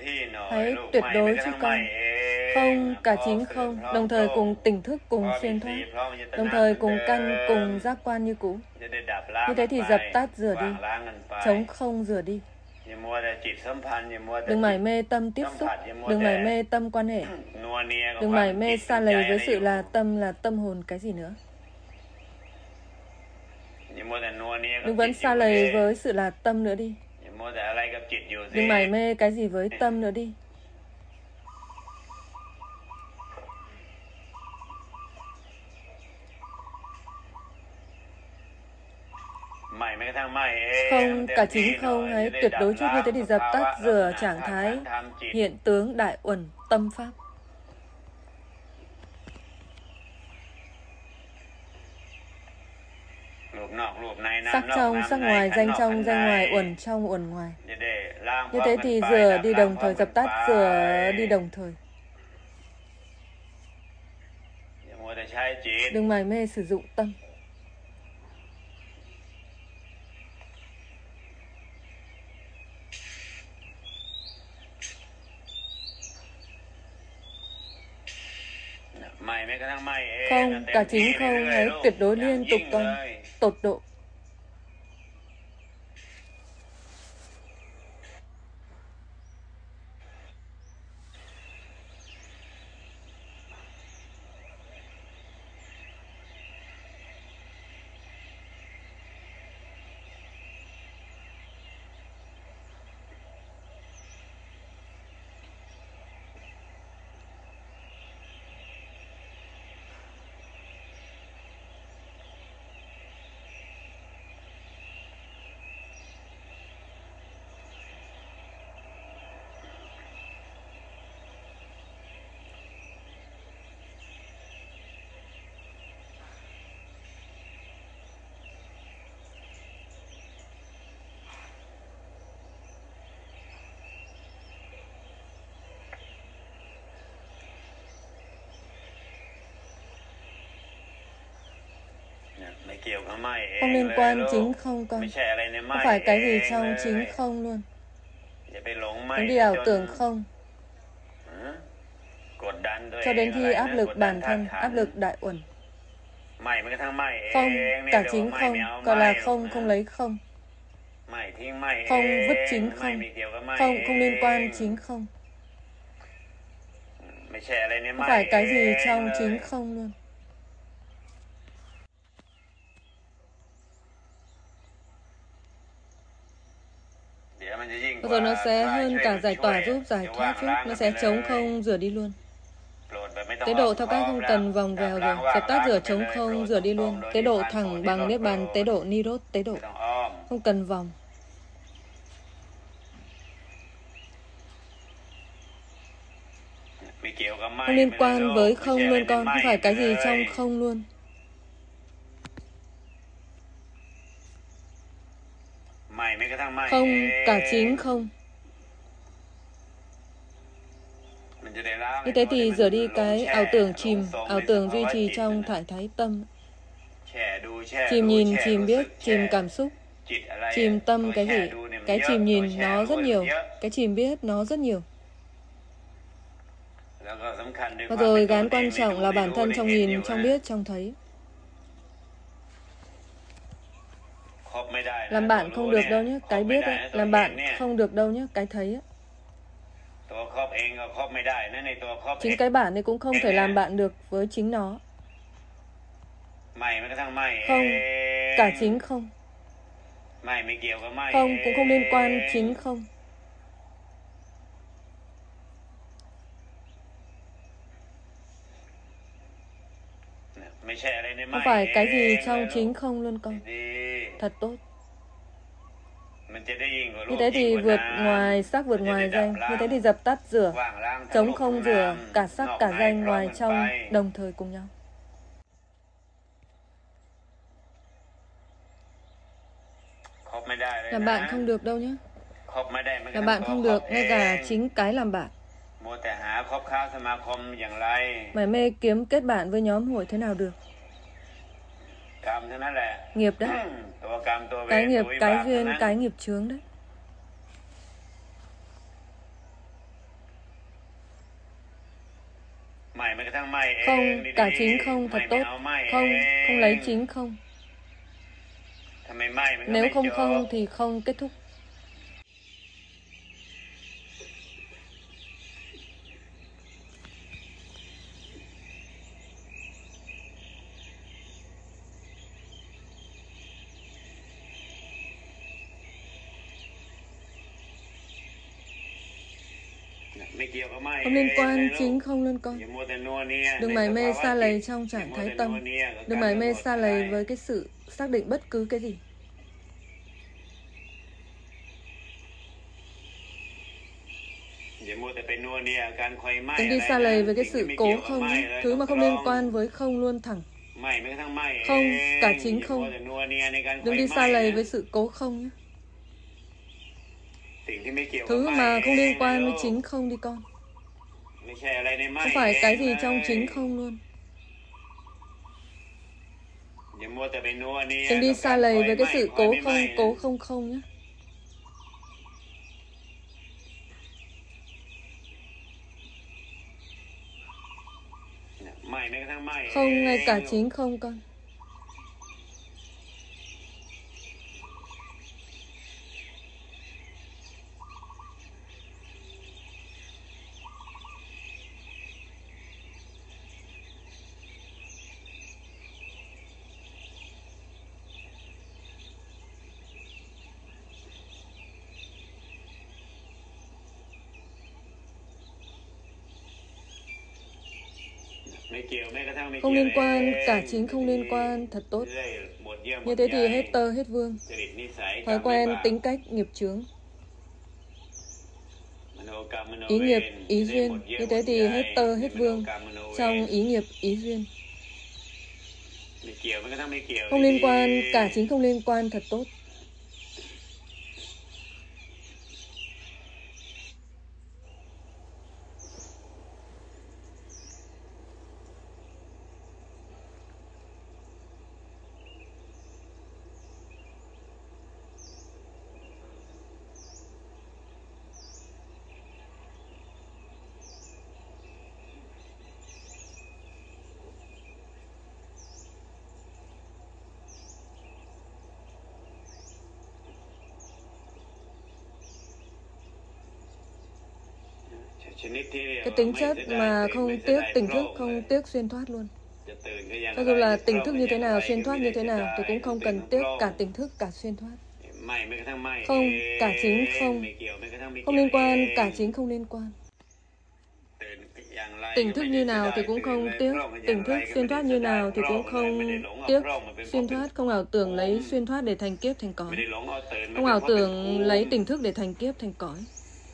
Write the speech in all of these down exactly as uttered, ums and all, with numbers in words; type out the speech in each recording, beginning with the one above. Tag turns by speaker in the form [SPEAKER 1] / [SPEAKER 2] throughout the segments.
[SPEAKER 1] hãy tuyệt đối chứ con. Không, cả chính không, đồng thời cùng tỉnh thức, cùng xuyên thoát, đồng thời cùng căn, cùng giác quan như cũ. Như thế thì dập tắt rửa đi, chống không rửa đi. Đừng mải mê tâm tiếp xúc, đừng mải mê tâm quan hệ, đừng mải mê xa lầy với sự là tâm là tâm hồn cái gì nữa. Đừng vẫn xa lầy với sự là tâm nữa đi. Đừng mải mê cái gì với tâm nữa đi. Không, cả chính không, hãy tuyệt đối chút. Như thế thì dập tắt rửa trạng thái hiện tướng đại uẩn tâm pháp. Sắc trong, sắc ngoài, danh trong, danh ngoài, uẩn trong, uẩn ngoài. Như thế thì rửa đi đồng thời, dập tắt rửa đi đồng thời. Đừng mải mê sử dụng tâm. Không, cả chính không, hãy tuyệt đối liên tục con, tột độ. Không liên quan chính không con. Không phải cái gì trong chính không luôn. Đừng đi ảo tưởng không. Cho đến khi áp lực bản thân, áp lực đại uẩn. Không, cả chính không, còn là không, không lấy không. Không vứt chính không. Không, không liên quan chính không. Không phải cái gì trong chính không luôn. Rồi nó sẽ hơn cả giải tỏa giúp giải thoát giúp. Nó sẽ chống không rửa đi luôn. Tế độ theo cách không cần vòng vèo rồi. Dập tắt rửa chống không rửa đi luôn. Tế độ thẳng bằng niết bàn, tế độ ni rốt, tế độ. Không cần vòng. Không liên quan với không luôn con. Không phải cái gì trong không luôn. Không, cả chính không. Như thế thì rửa đi cái ảo tưởng chìm, ảo tưởng duy trì trong thải thái tâm. Chìm nhìn, chìm biết, chìm cảm xúc, chìm tâm cái gì. Cái chìm nhìn nó rất nhiều, cái chìm biết nó rất nhiều. Và rồi gán quan trọng là bản thân trong nhìn, trong biết, trong thấy. Làm bạn không được đâu nhé, cái biết ấy. Làm bạn không được đâu nhé, cái thấy ấy. Chính cái bản ấy cũng không thể làm bạn được với chính nó. Không, cả chính không. Không, cũng không liên quan chính không. Không phải cái gì trong chính không luôn con. Thật tốt. Như thế thì vượt ngoài sắc, vượt ngoài danh. Như thế thì dập tắt rửa, chống không rửa, cả sắc, cả danh, ngoài trong, đồng thời cùng nhau. Làm bạn không được đâu nhé. Làm bạn không được, ngay cả chính cái làm bạn. Mải mê kiếm kết bạn với nhóm hội thế nào được. Nghiệp đấy. Cái nghiệp, cái duyên, cái nghiệp chướng đấy. Không, cả chính không thật tốt. Không, không lấy chính không. Nếu không không thì không kết thúc. Không liên quan, chính không liên quan. Đừng mải mê sa lầy trong trạng thái tâm. Đừng mải mê sa lầy với cái sự xác định bất cứ cái gì. Đừng đi sa lầy với cái sự cố không nhé. Thứ mà không liên quan với không luôn thẳng. Không, cả chính không. Đừng đi sa lầy với sự cố không nhé. Thứ mà không liên quan với chính không đi con. Không phải cái gì trong chính không luôn. Đừng đi sa lầy với cái sự cố không, cố không không nhé. Không, ngay cả chính không con. Không liên quan, cả chính không liên quan, thật tốt. Như thế thì hết tơ, hết vương. Thói quen, tính cách, nghiệp chướng. Ý nghiệp, ý duyên. Như thế thì hết tơ, hết vương. Trong ý nghiệp, ý duyên. Không liên quan, cả chính không liên quan, thật tốt. Cái tính chất mà không tiếc tỉnh thức, không tiếc xuyên thoát luôn. Cho dù là tỉnh thức như thế nào, xuyên thoát như thế nào, thì cũng không cần tiếc cả tỉnh thức, cả xuyên thoát. Không, cả chính không. Không liên quan, cả chính không liên quan. Tỉnh thức như nào thì cũng không tiếc. Tỉnh thức xuyên thoát như nào thì cũng không tiếc xuyên thoát. Không ảo tưởng lấy xuyên thoát để thành kiếp, thành cõi. Không ảo tưởng lấy tỉnh thức để thành kiếp, thành cõi.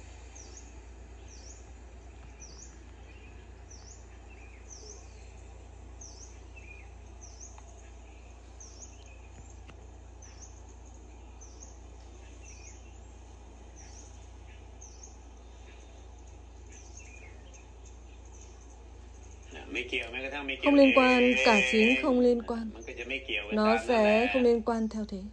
[SPEAKER 1] Không liên quan, cả chính không liên quan. Nó sẽ không liên quan theo thế.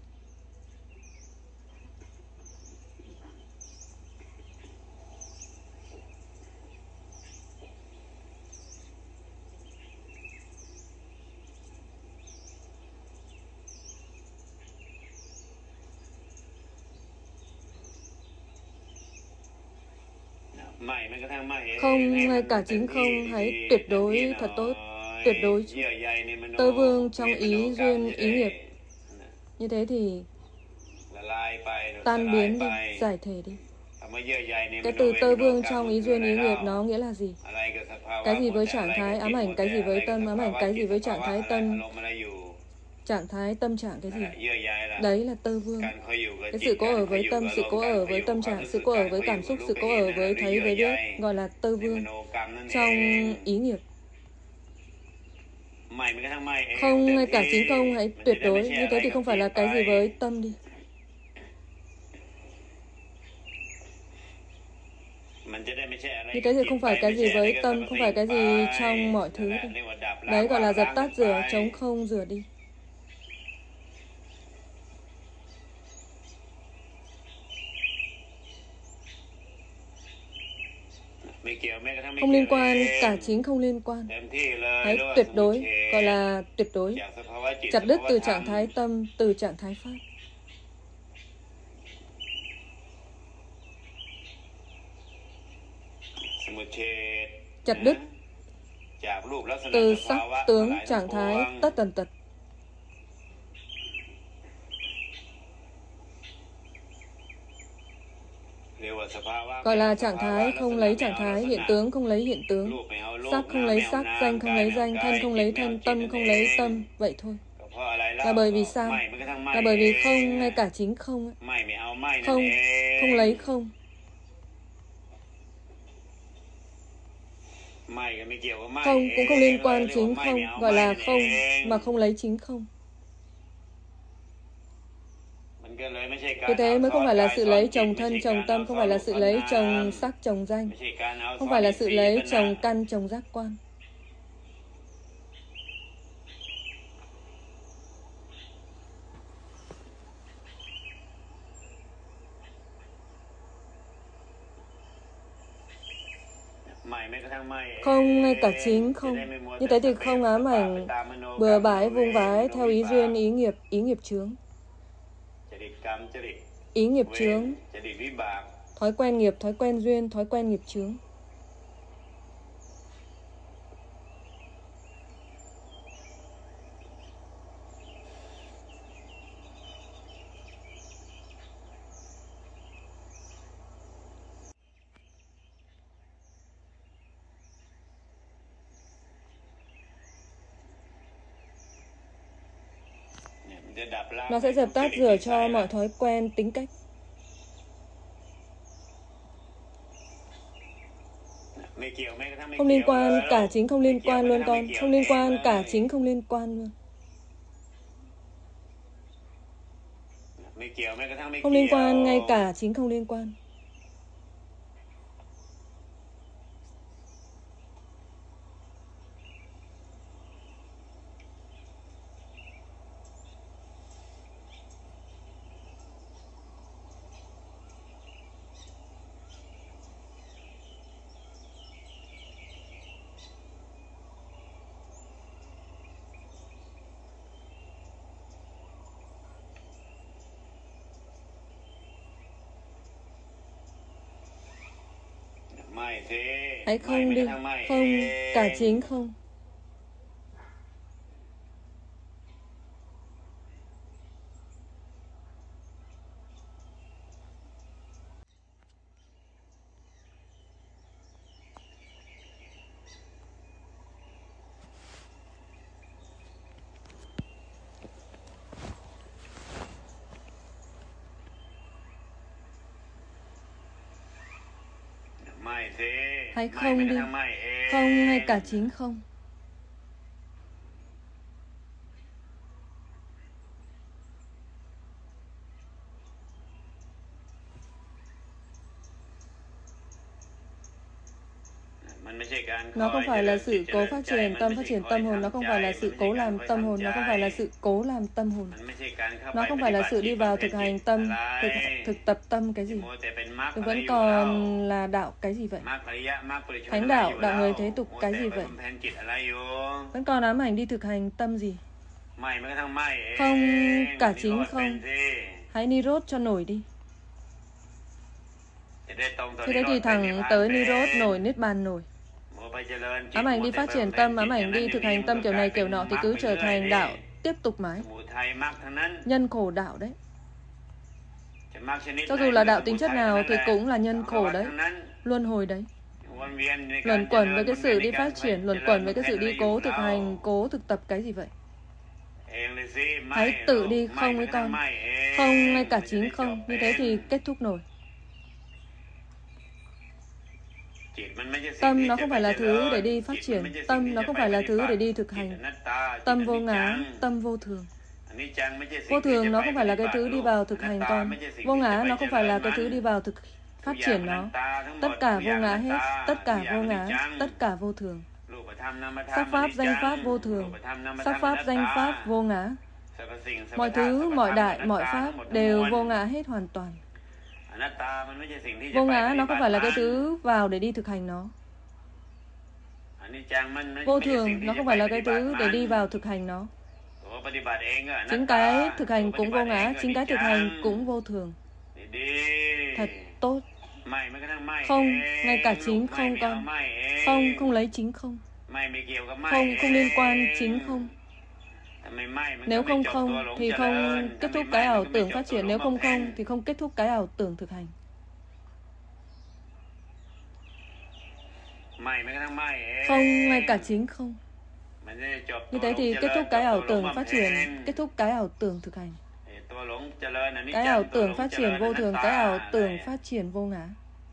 [SPEAKER 1] Không, ngay cả chính không, hãy tuyệt đối thật tốt, tuyệt đối. Tơ vương trong ý duyên, ý nghiệp. Như thế thì tan biến đi, giải thể đi. Cái từ tơ vương trong ý duyên, ý nghiệp nó nghĩa là gì? Cái gì với trạng thái ám ảnh, cái gì với tâm ám ảnh, cái gì với trạng thái tâm, trạng thái tâm trạng cái gì? Đấy là tơ vương. Cái sự cố ở với tâm, sự cố ở với tâm trạng, sự cố ở với cảm xúc, sự cố ở với thấy, với biết, gọi là tơ vương trong ý nghiệp. Không, ngay cả chính không, hãy tuyệt đối. Như thế thì không phải là cái gì với tâm đi. Như thế thì không phải cái gì với tâm, không phải cái gì trong mọi thứ đi. Đấy gọi là dập tắt rửa, trống không rửa đi. Không liên quan, cả chính không liên quan. Hãy tuyệt đối, gọi là tuyệt đối. Chặt đứt từ trạng thái tâm, từ trạng thái pháp. Chặt đứt từ sắc tướng trạng thái tất tần tật. Gọi là trạng thái không lấy trạng thái, hiện tướng không lấy hiện tướng, sắc không lấy sắc, danh không lấy danh, thân không lấy thân, tâm không lấy tâm. Vậy thôi. Là bởi vì sao? Là bởi vì không, ngay cả chính không. Không, không lấy không. Không cũng không liên quan chính không, gọi là không mà không lấy chính không. Vì thế mới không phải là sự lấy chồng thân chồng tâm, không phải là sự lấy chồng sắc chồng danh, không phải là sự lấy chồng căn chồng giác quan. Không, ngay cả chính không. Như thế thì không ám ảnh, bừa bãi, vung vái, theo ý duyên, ý nghiệp, ý nghiệp chướng. Ý nghiệp chướng, thói quen nghiệp, thói quen duyên, thói quen nghiệp chướng. Nó sẽ dập tắt rửa cho mọi thói quen, tính cách. Không liên quan, cả chính không liên quan luôn con. Không liên quan, cả chính không liên quan luôn. Không liên quan, ngay cả chính không liên quan. Hãy không đi, không, cả chính không. Hãy không đi, không, ngay cả chính không. Nó không phải là sự cố phát triển tâm, phát triển tâm hồn. Nó không phải là sự cố làm tâm hồn. Nó không phải là sự cố làm tâm hồn. Nó không phải là sự đi vào thực hành tâm, thực, thực tập tâm cái gì. Thì vẫn còn là đạo cái gì vậy? Thánh đạo, đạo người thế tục cái gì vậy? Vẫn còn ám ảnh đi thực hành tâm gì? Không, cả chính không. Hãy Nirod cho nổi đi. Thế đấy thì thẳng tới Nirod nổi, Niết Bàn nổi. Ám ảnh đi phát triển tâm, ám ảnh đi thực hành tâm kiểu này kiểu nọ thì cứ trở thành đạo tiếp tục mãi. Nhân khổ đạo đấy. Cho dù là đạo tính chất nào thì cũng là nhân khổ đấy, luân hồi đấy. Luẩn quẩn với cái sự đi phát triển, luẩn quẩn với cái sự đi cố thực hành, cố thực tập cái gì vậy? Hãy tự đi không với con. Không, ngay cả chính không. Như thế thì kết thúc nổi. Tâm nó không phải là thứ để đi phát triển. Tâm nó không phải là thứ để đi thực hành. Tâm vô ngã, tâm vô thường. Vô thường nó không phải là cái thứ đi vào thực hành con. Vô ngã nó không phải là cái thứ đi vào thực phát triển nó. Tất cả vô ngã hết. Tất cả vô ngã. Tất cả vô thường. Sắc pháp, danh pháp vô thường. Sắc pháp, danh pháp vô ngã. Mọi thứ, mọi đại, mọi pháp đều vô ngã hết hoàn toàn. Vô ngã nó không phải là cái thứ vào để đi thực hành nó. Vô thường nó không phải là cái thứ để đi vào thực hành nó. Chính cái thực hành cũng vô ngã, chính cái thực hành cũng vô thường. Thật tốt. Không, ngay cả chính không con. Không, không lấy chính không. Không, không liên quan chính không. Nếu không không thì không kết thúc cái ảo tưởng phát triển. Nếu không không thì không kết thúc cái ảo tưởng thực hành. Không, ngay cả chính không. Như thế thì kết thúc cái ảo tưởng phát triển, kết thúc cái ảo tưởng thực hành. Cái ảo tưởng phát triển vô thường, cái ảo tưởng phát triển vô ngã.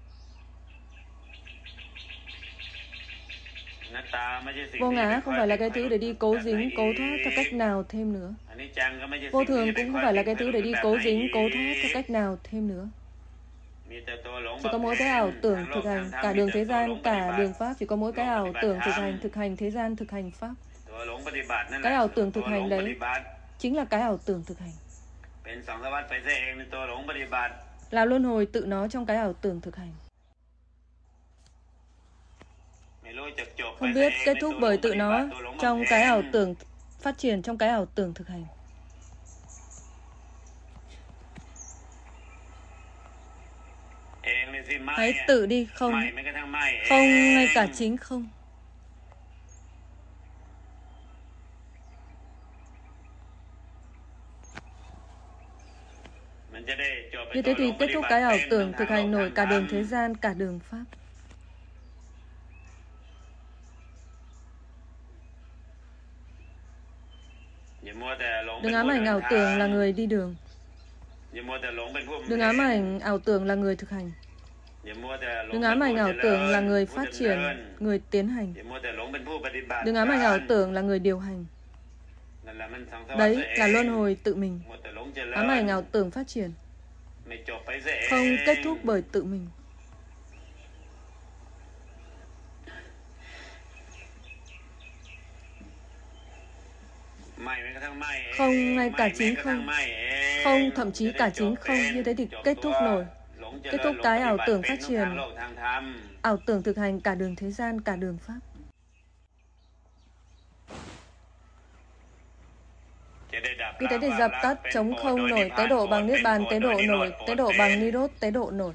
[SPEAKER 1] Vô ngã không phải là cái thứ để đi cố dính, cố thoát theo cách nào thêm nữa. Vô thường cũng không phải là cái thứ để đi cố dính, cố thoát theo cách nào thêm nữa. Chỉ có mỗi cái ảo tưởng thực hành, cả đường thế gian, cả đường pháp, chỉ có mỗi cái ảo tưởng thực hành, thực hành thế gian, thực hành pháp. Cái ảo tưởng thực hành đấy chính là cái ảo tưởng thực hành. Là luân hồi tự nó trong cái ảo tưởng thực hành. Không biết kết thúc bởi tự nó trong cái ảo tưởng phát triển, trong cái ảo tưởng thực hành. Hãy tự đi không. Không, ngay cả chính không. Như thế thì kết thúc cái ảo tưởng thực hành nổi cả đường thế gian, cả đường pháp. Đừng ám ảnh ảo tưởng là người đi đường. Đừng ám ảnh ảo tưởng là người thực hành. Đừng ám ảnh ảo tưởng là người phát triển, người tiến hành. Đừng ám ảnh ảo tưởng là người điều hành. Đấy là luân hồi tự mình. Ám ảnh ảo tưởng phát triển không kết thúc bởi tự mình. Không, ngay cả chính không. Không, thậm chí cả chính không. Như thế thì kết thúc nổi. Kết thúc cái ảo tưởng phát triển, ảo tưởng thực hành cả đường thế gian, cả đường pháp. Như thế thì dập tắt chống không nổi, tế độ bằng niết bàn, tế độ nổi, tế độ bằng Nirot, tế độ nổi.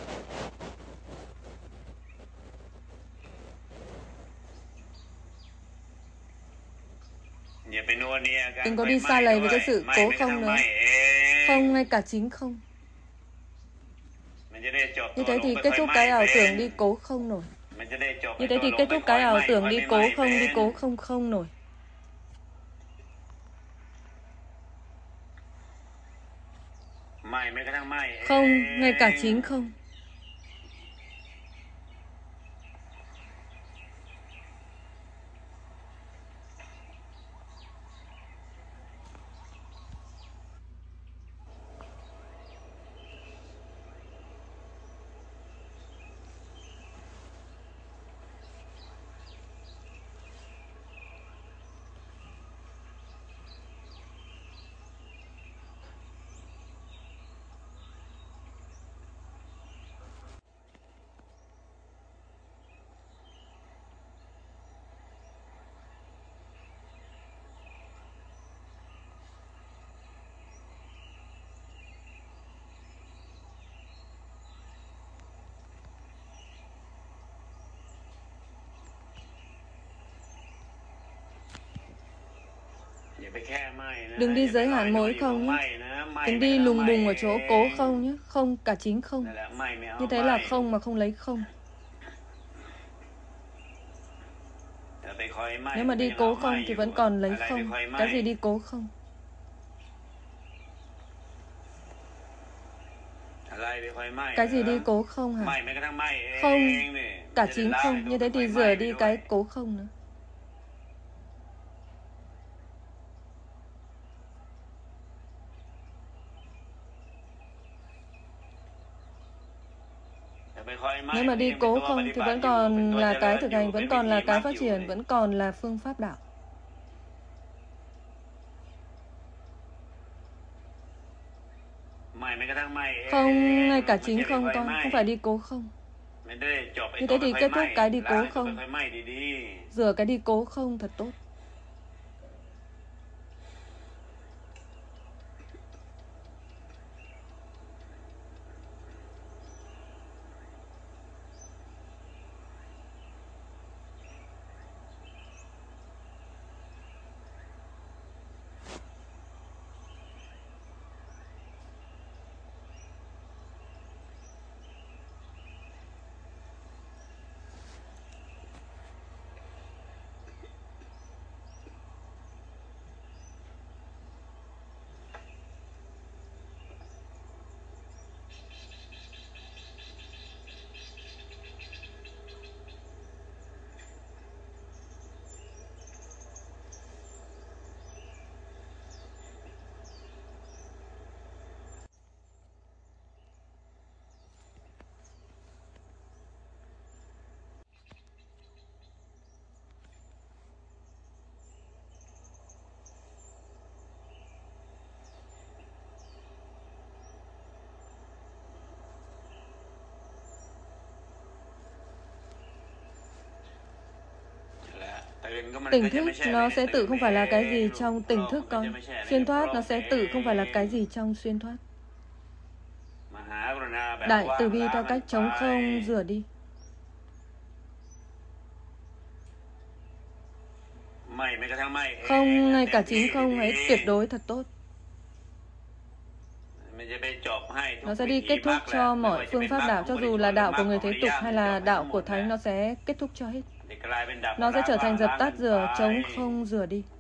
[SPEAKER 1] Đừng có đi xa lầy với cái sự cố không nữa. Không, ngay cả chính không. Như thế thì kết thúc cái ảo tưởng đi cố không nổi. Như thế thì kết thúc cái ảo tưởng đi cố không, đi cố không không nổi. Không, ngay cả chính không. Đừng đi giới hạn mỗi không nhé. Đừng đi lùng bùng ở chỗ cố không nhé. Không cả chính không. Như thế là không mà không lấy không. Nếu mà đi cố không thì vẫn còn lấy không. Cái gì đi cố không? Cái gì đi cố không hả? Không cả chính không. Như thế thì rửa đi cái cố không nữa. Nếu mà đi cố không thì vẫn còn là cái thực hành, vẫn còn là cái phát triển, vẫn còn là phương pháp đạo. Không, ngay cả chính không con, không phải đi cố không. Như thế thì kết thúc cái đi cố không. Rửa cái đi cố không thật tốt. Tỉnh thức nó sẽ tự không phải là cái gì trong tỉnh thức con. Xuyên thoát nó sẽ tự không phải là cái gì trong xuyên thoát. Đại từ bi theo cách trống không rửa đi. Không, ngay cả chính không ấy tuyệt đối thật tốt. Nó sẽ đi kết thúc cho mọi phương pháp đạo, cho dù là đạo của người thế tục hay là đạo của Thánh, nó sẽ kết thúc cho hết. Nó sẽ trở thành dập tắt rửa, trống không rửa đi.